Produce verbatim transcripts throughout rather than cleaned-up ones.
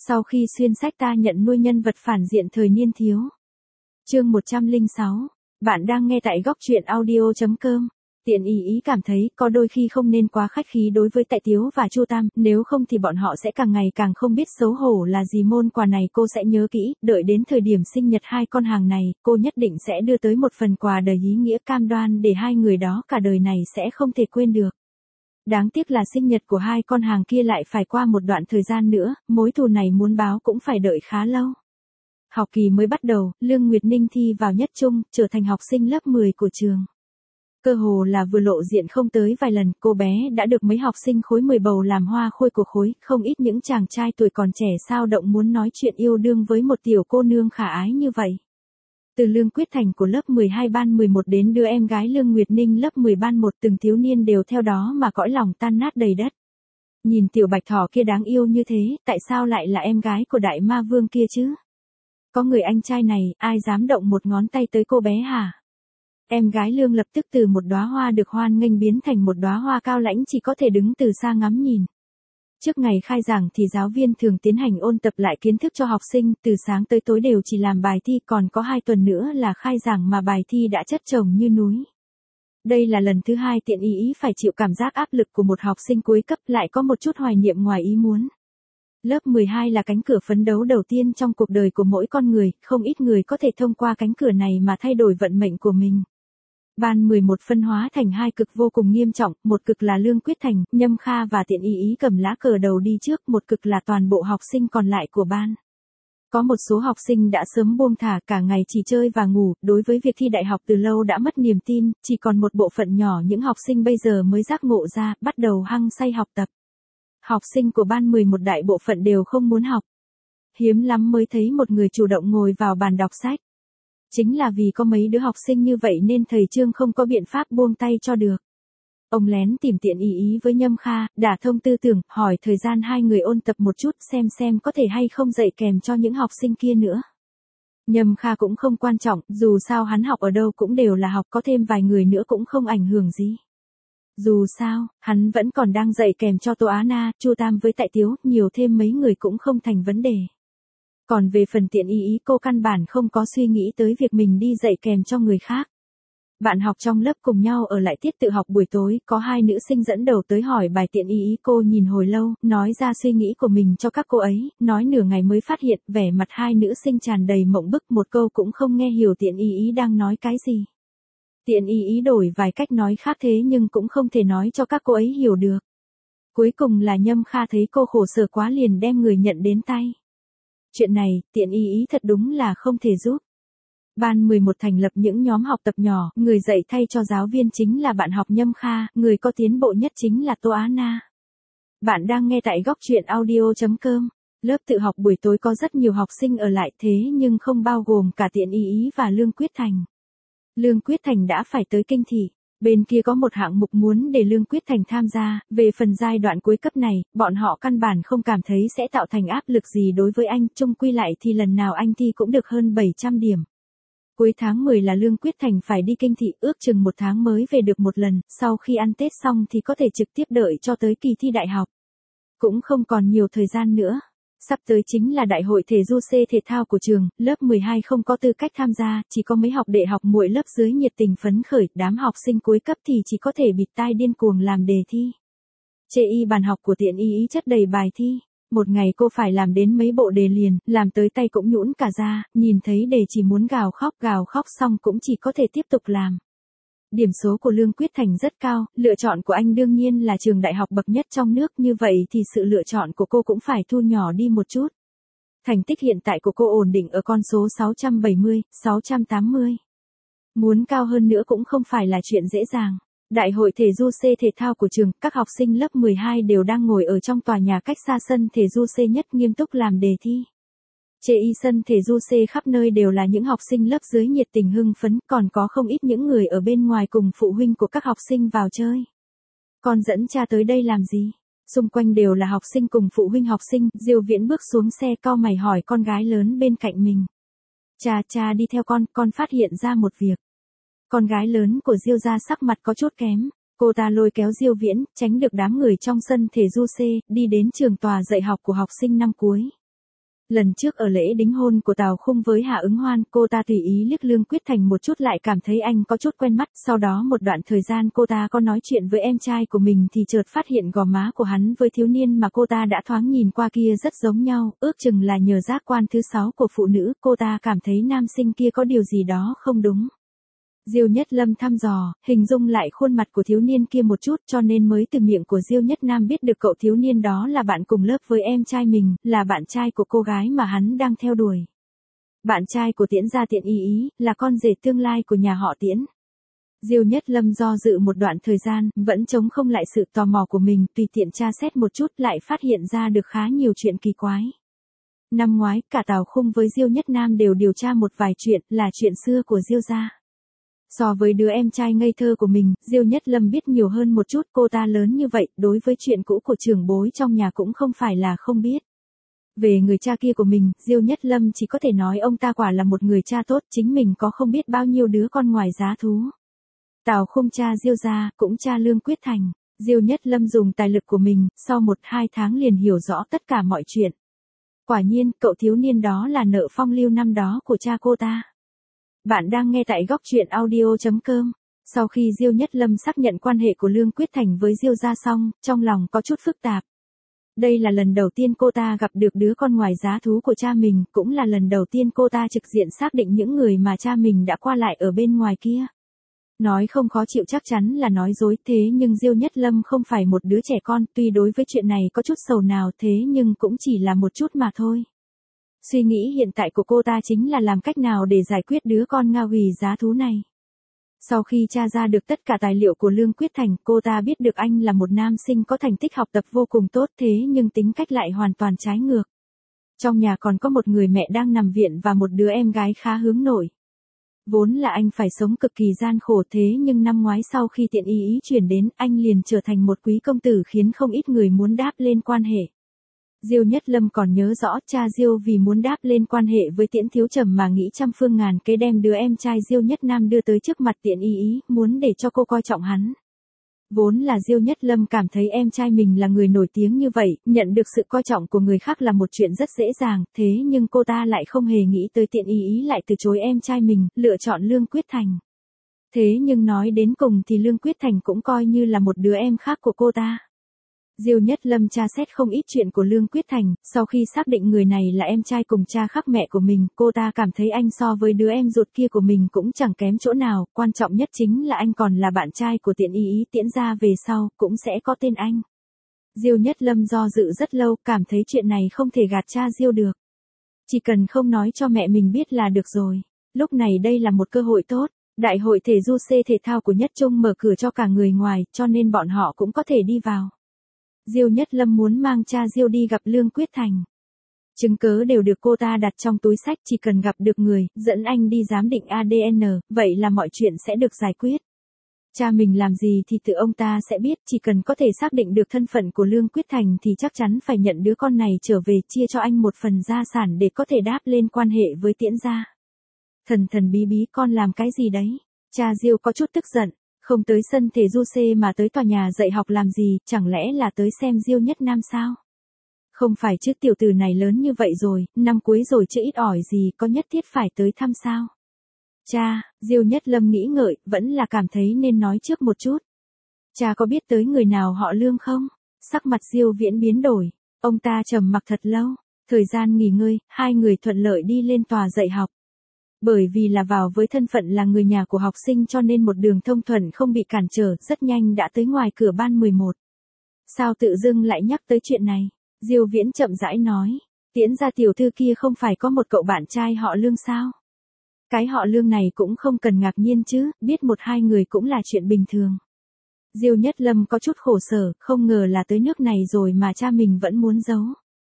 Sau khi xuyên sách ta nhận nuôi nhân vật phản diện thời niên thiếu. Chương một trăm lẻ sáu. Bạn đang nghe tại góc truyện audio chấm com. Tiện ý ý cảm thấy có đôi khi không nên quá khách khí đối với Tại Tiếu và Chu Tam, nếu không thì bọn họ sẽ càng ngày càng không biết xấu hổ là gì. Môn quà này cô sẽ nhớ kỹ, đợi đến thời điểm sinh nhật hai con hàng này, cô nhất định sẽ đưa tới một phần quà đầy ý nghĩa, cam đoan để hai người đó cả đời này sẽ không thể quên được. Đáng tiếc là sinh nhật của hai con hàng kia lại phải qua một đoạn thời gian nữa, mối thù này muốn báo cũng phải đợi khá lâu. Học kỳ mới bắt đầu, Lương Nguyệt Ninh thi vào nhất trung, trở thành học sinh lớp mười của trường. Cơ hồ là vừa lộ diện không tới vài lần, cô bé đã được mấy học sinh khối mười bầu làm hoa khôi của khối, không ít những chàng trai tuổi còn trẻ sao động muốn nói chuyện yêu đương với một tiểu cô nương khả ái như vậy. Từ Lương Quyết Thành của lớp mười hai ban mười một đến đứa em gái Lương Nguyệt Ninh lớp mười ban một, từng thiếu niên đều theo đó mà cõi lòng tan nát đầy đất. Nhìn tiểu bạch thỏ kia đáng yêu như thế, tại sao lại là em gái của đại ma vương kia chứ? Có người anh trai này, ai dám động một ngón tay tới cô bé hả? Em gái Lương lập tức từ một đóa hoa được hoan nghênh biến thành một đóa hoa cao lãnh chỉ có thể đứng từ xa ngắm nhìn. Trước ngày khai giảng thì giáo viên thường tiến hành ôn tập lại kiến thức cho học sinh, từ sáng tới tối đều chỉ làm bài thi, còn có hai tuần nữa là khai giảng mà bài thi đã chất chồng như núi. Đây là lần thứ hai Tiện ý ý phải chịu cảm giác áp lực của một học sinh cuối cấp, lại có một chút hoài niệm ngoài ý muốn. Lớp mười hai là cánh cửa phấn đấu đầu tiên trong cuộc đời của mỗi con người, không ít người có thể thông qua cánh cửa này mà thay đổi vận mệnh của mình. Ban mười một phân hóa thành hai cực vô cùng nghiêm trọng, một cực là Lương Quyết Thành, Nhâm Kha và Tiện ý ý cầm lá cờ đầu đi trước, một cực là toàn bộ học sinh còn lại của ban. Có một số học sinh đã sớm buông thả, cả ngày chỉ chơi và ngủ, đối với việc thi đại học từ lâu đã mất niềm tin, chỉ còn một bộ phận nhỏ những học sinh bây giờ mới giác ngộ ra, bắt đầu hăng say học tập. Học sinh của ban mười một đại bộ phận đều không muốn học. Hiếm lắm mới thấy một người chủ động ngồi vào bàn đọc sách. Chính là vì có mấy đứa học sinh như vậy nên thầy Trương không có biện pháp buông tay cho được. Ông lén tìm Tiện ý ý với Nhâm Kha, đả thông tư tưởng, hỏi thời gian hai người ôn tập một chút xem xem có thể hay không dạy kèm cho những học sinh kia nữa. Nhâm Kha cũng không quan trọng, dù sao hắn học ở đâu cũng đều là học, có thêm vài người nữa cũng không ảnh hưởng gì. Dù sao, hắn vẫn còn đang dạy kèm cho Tô Á Na, Chu Tam với Tại Tiếu, nhiều thêm mấy người cũng không thành vấn đề. Còn về phần Tiện ý ý, cô căn bản không có suy nghĩ tới việc mình đi dạy kèm cho người khác. Bạn học trong lớp cùng nhau ở lại tiết tự học buổi tối, có hai nữ sinh dẫn đầu tới hỏi bài Tiện ý ý, cô nhìn hồi lâu, nói ra suy nghĩ của mình cho các cô ấy, nói nửa ngày mới phát hiện, vẻ mặt hai nữ sinh tràn đầy mộng bức, một câu cũng không nghe hiểu Tiện ý ý đang nói cái gì. Tiện ý ý đổi vài cách nói khác thế nhưng cũng không thể nói cho các cô ấy hiểu được. Cuối cùng là Nhâm Kha thấy cô khổ sở quá liền đem người nhận đến tay. Chuyện này, Tiện ý ý thật đúng là không thể giúp. Ban mười một thành lập những nhóm học tập nhỏ, người dạy thay cho giáo viên chính là bạn học Nhâm Kha, người có tiến bộ nhất chính là Tô Á Na. Bạn đang nghe tại góc truyện audio chấm com. Lớp tự học buổi tối có rất nhiều học sinh ở lại thế nhưng không bao gồm cả Tiện ý ý và Lương Quyết Thành. Lương Quyết Thành đã phải tới kinh thị. Bên kia có một hạng mục muốn để Lương Quyết Thành tham gia, về phần giai đoạn cuối cấp này, bọn họ căn bản không cảm thấy sẽ tạo thành áp lực gì đối với anh, chung quy lại thì lần nào anh thi cũng được hơn bảy trăm điểm. Cuối tháng mười là Lương Quyết Thành phải đi kinh thị, ước chừng một tháng mới về được một lần, sau khi ăn Tết xong thì có thể trực tiếp đợi cho tới kỳ thi đại học. Cũng không còn nhiều thời gian nữa. Sắp tới chính là đại hội thể du C thể thao của trường, lớp mười hai không có tư cách tham gia, chỉ có mấy học đệ học muội lớp dưới nhiệt tình phấn khởi, đám học sinh cuối cấp thì chỉ có thể bịt tai điên cuồng làm đề thi. Chê y bàn học của Tiện ý ý chất đầy bài thi, một ngày cô phải làm đến mấy bộ đề liền, làm tới tay cũng nhũn cả ra, nhìn thấy đề chỉ muốn gào khóc gào khóc xong cũng chỉ có thể tiếp tục làm. Điểm số của Lương Quyết Thành rất cao, lựa chọn của anh đương nhiên là trường đại học bậc nhất trong nước, như vậy thì sự lựa chọn của cô cũng phải thu nhỏ đi một chút. Thành tích hiện tại của cô ổn định ở con số sáu trăm bảy mươi, sáu trăm tám mươi. Muốn cao hơn nữa cũng không phải là chuyện dễ dàng. Đại hội thể du C thể thao của trường, các học sinh lớp mười hai đều đang ngồi ở trong tòa nhà cách xa sân thể du C nhất nghiêm túc làm đề thi. Chê y sân thể du C khắp nơi đều là những học sinh lớp dưới nhiệt tình hưng phấn, còn có không ít những người ở bên ngoài cùng phụ huynh của các học sinh vào chơi. Con dẫn cha tới đây làm gì? Xung quanh đều là học sinh cùng phụ huynh học sinh, Diêu Viễn bước xuống xe cau mày hỏi con gái lớn bên cạnh mình. Cha cha đi theo con, con phát hiện ra một việc. Con gái lớn của Diêu gia sắc mặt có chút kém, cô ta lôi kéo Diêu Viễn, tránh được đám người trong sân thể du C, đi đến trường tòa dạy học của học sinh năm cuối. Lần trước ở lễ đính hôn của Tào Khung với Hạ Ứng Hoan, cô ta tùy ý liếc Lương Quyết Thành một chút lại cảm thấy anh có chút quen mắt, sau đó một đoạn thời gian cô ta có nói chuyện với em trai của mình thì chợt phát hiện gò má của hắn với thiếu niên mà cô ta đã thoáng nhìn qua kia rất giống nhau, ước chừng là nhờ giác quan thứ sáu của phụ nữ, cô ta cảm thấy nam sinh kia có điều gì đó không đúng. Diêu Nhất Lâm thăm dò, hình dung lại khuôn mặt của thiếu niên kia một chút cho nên mới từ miệng của Diêu Nhất Nam biết được cậu thiếu niên đó là bạn cùng lớp với em trai mình, là bạn trai của cô gái mà hắn đang theo đuổi. Bạn trai của Tiễn gia Tiện Y Ý, là con rể tương lai của nhà họ Tiễn. Diêu Nhất Lâm do dự một đoạn thời gian, vẫn chống không lại sự tò mò của mình, tùy tiện tra xét một chút lại phát hiện ra được khá nhiều chuyện kỳ quái. Năm ngoái, cả Tào Khung với Diêu Nhất Nam đều điều tra một vài chuyện, là chuyện xưa của Diêu gia. So với đứa em trai ngây thơ của mình, Diêu Nhất Lâm biết nhiều hơn một chút, cô ta lớn như vậy, đối với chuyện cũ của trưởng bối trong nhà cũng không phải là không biết. Về người cha kia của mình, Diêu Nhất Lâm chỉ có thể nói ông ta quả là một người cha tốt, chính mình có không biết bao nhiêu đứa con ngoài giá thú. Tào Khung cha Diêu gia, cũng cha Lương Quyết Thành. Diêu Nhất Lâm dùng tài lực của mình, sau một hai tháng liền hiểu rõ tất cả mọi chuyện. Quả nhiên, cậu thiếu niên đó là nợ phong lưu năm đó của cha cô ta. Bạn đang nghe tại góc truyện audio chấm com. Sau khi Diêu Nhất Lâm xác nhận quan hệ của Lương Quyết Thành với Diêu gia xong, trong lòng có chút phức tạp. Đây là lần đầu tiên cô ta gặp được đứa con ngoài giá thú của cha mình, cũng là lần đầu tiên cô ta trực diện xác định những người mà cha mình đã qua lại ở bên ngoài kia. Nói không khó chịu chắc chắn là nói dối, thế nhưng Diêu Nhất Lâm không phải một đứa trẻ con, tuy đối với chuyện này có chút sầu nào thế nhưng cũng chỉ là một chút mà thôi. Suy nghĩ hiện tại của cô ta chính là làm cách nào để giải quyết đứa con ngao ghì giá thú này. Sau khi tra ra được tất cả tài liệu của Lương Quyết Thành, cô ta biết được anh là một nam sinh có thành tích học tập vô cùng tốt thế nhưng tính cách lại hoàn toàn trái ngược. Trong nhà còn có một người mẹ đang nằm viện và một đứa em gái khá hướng nội. Vốn là anh phải sống cực kỳ gian khổ thế nhưng năm ngoái sau khi Tiện Y Ý chuyển đến, anh liền trở thành một quý công tử khiến không ít người muốn đáp lên quan hệ. Diêu Nhất Lâm còn nhớ rõ cha Diêu vì muốn đáp lên quan hệ với Tiễn Thiếu Trầm mà nghĩ trăm phương ngàn kế đem đứa em trai Diêu Nhất Nam đưa tới trước mặt Tiện Y Ý, muốn để cho cô coi trọng hắn. Vốn là Diêu Nhất Lâm cảm thấy em trai mình là người nổi tiếng như vậy, nhận được sự coi trọng của người khác là một chuyện rất dễ dàng, thế nhưng cô ta lại không hề nghĩ tới Tiện Y Ý lại từ chối em trai mình, lựa chọn Lương Quyết Thành. Thế nhưng nói đến cùng thì Lương Quyết Thành cũng coi như là một đứa em khác của cô ta. Diêu Nhất Lâm tra xét không ít chuyện của Lương Quyết Thành, sau khi xác định người này là em trai cùng cha khác mẹ của mình, cô ta cảm thấy anh so với đứa em ruột kia của mình cũng chẳng kém chỗ nào, quan trọng nhất chính là anh còn là bạn trai của Tiện Y Ý, Tiễn gia về sau, cũng sẽ có tên anh. Diêu Nhất Lâm do dự rất lâu, cảm thấy chuyện này không thể gạt cha Diêu được. Chỉ cần không nói cho mẹ mình biết là được rồi. Lúc này đây là một cơ hội tốt. Đại hội thể du C thể thao của Nhất Trung mở cửa cho cả người ngoài, cho nên bọn họ cũng có thể đi vào. Diêu Nhất Lâm muốn mang cha Diêu đi gặp Lương Quyết Thành. Chứng cớ đều được cô ta đặt trong túi xách, chỉ cần gặp được người, dẫn anh đi giám định A D N, vậy là mọi chuyện sẽ được giải quyết. Cha mình làm gì thì tự ông ta sẽ biết, chỉ cần có thể xác định được thân phận của Lương Quyết Thành thì chắc chắn phải nhận đứa con này trở về, chia cho anh một phần gia sản để có thể đáp lên quan hệ với Tiễn gia. Thần thần bí bí con làm cái gì đấy? Cha Diêu có chút tức giận. Không tới sân thể du C mà tới tòa nhà dạy học làm gì, chẳng lẽ là tới xem Diêu Nhất Nam sao? Không phải chứ, tiểu tử này lớn như vậy rồi, năm cuối rồi chứ ít ỏi gì, có nhất thiết phải tới thăm sao? Cha, Diêu Nhất Lâm nghĩ ngợi, vẫn là cảm thấy nên nói trước một chút. Cha có biết tới người nào họ Lương không? Sắc mặt Diêu Viễn biến đổi, ông ta trầm mặc thật lâu, thời gian nghỉ ngơi, hai người thuận lợi đi lên tòa dạy học. Bởi vì là vào với thân phận là người nhà của học sinh cho nên một đường thông thuận không bị cản trở, rất nhanh đã tới ngoài cửa ban mười một. Sao tự dưng lại nhắc tới chuyện này? Diêu Viễn chậm rãi nói, Tiễn gia tiểu thư kia không phải có một cậu bạn trai họ Lương sao? Cái họ Lương này cũng không cần ngạc nhiên chứ, biết một hai người cũng là chuyện bình thường. Diêu Nhất Lâm có chút khổ sở, không ngờ là tới nước này rồi mà cha mình vẫn muốn giấu.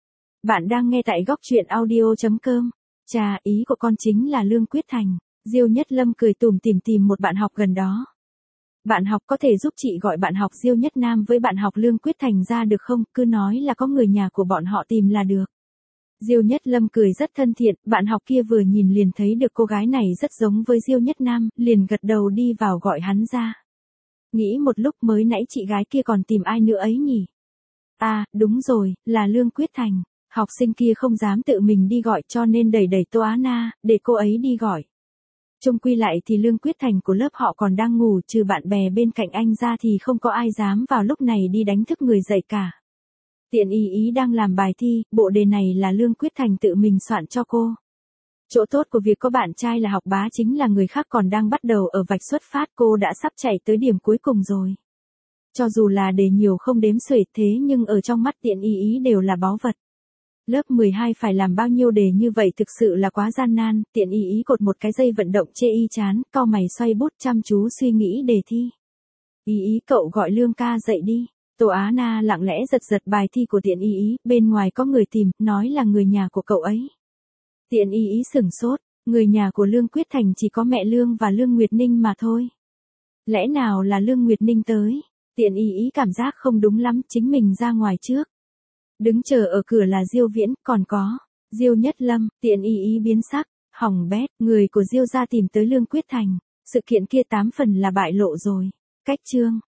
Bạn đang nghe tại góc truyện audio chấm com. Cha, ý của con chính là Lương Quyết Thành. Diêu Nhất Lâm cười tủm tỉm tìm một bạn học gần đó. Bạn học có thể giúp chị gọi bạn học Diêu Nhất Nam với bạn học Lương Quyết Thành ra được không, cứ nói là có người nhà của bọn họ tìm là được. Diêu Nhất Lâm cười rất thân thiện, bạn học kia vừa nhìn liền thấy được cô gái này rất giống với Diêu Nhất Nam, liền gật đầu đi vào gọi hắn ra. Nghĩ một lúc mới nãy chị gái kia còn tìm ai nữa ấy nhỉ? À, đúng rồi, là Lương Quyết Thành. Học sinh kia không dám tự mình đi gọi cho nên đẩy đẩy Tô Á Na, để cô ấy đi gọi. Chung quy lại thì Lương Quyết Thành của lớp họ còn đang ngủ, trừ bạn bè bên cạnh anh ra thì không có ai dám vào lúc này đi đánh thức người dậy cả. Tiện ý ý đang làm bài thi, bộ đề này là Lương Quyết Thành tự mình soạn cho cô. Chỗ tốt của việc có bạn trai là học bá chính là người khác còn đang bắt đầu ở vạch xuất phát, cô đã sắp chạy tới điểm cuối cùng rồi. Cho dù là đề nhiều không đếm xuể thế nhưng ở trong mắt Tiện ý ý đều là báu vật. Lớp mười hai phải làm bao nhiêu đề như vậy thực sự là quá gian nan, Tiện ý ý cột một cái dây vận động chê y chán, cau mày xoay bút chăm chú suy nghĩ đề thi. Ý ý cậu gọi Lương ca dậy đi. Tô Á Na lặng lẽ giật giật bài thi của Tiện ý ý, bên ngoài có người tìm, nói là người nhà của cậu ấy. Tiện ý ý sửng sốt, người nhà của Lương Quyết Thành chỉ có mẹ Lương và Lương Nguyệt Ninh mà thôi. Lẽ nào là Lương Nguyệt Ninh tới? Tiện ý ý cảm giác không đúng lắm, chính mình ra ngoài trước. Đứng chờ ở cửa là Diêu Viễn, còn có Diêu Nhất Lâm. Tiện ý ý biến sắc, hỏng bét, người của Diêu gia tìm tới Lương Quyết Thành, sự kiện kia tám phần là bại lộ rồi. Cách chương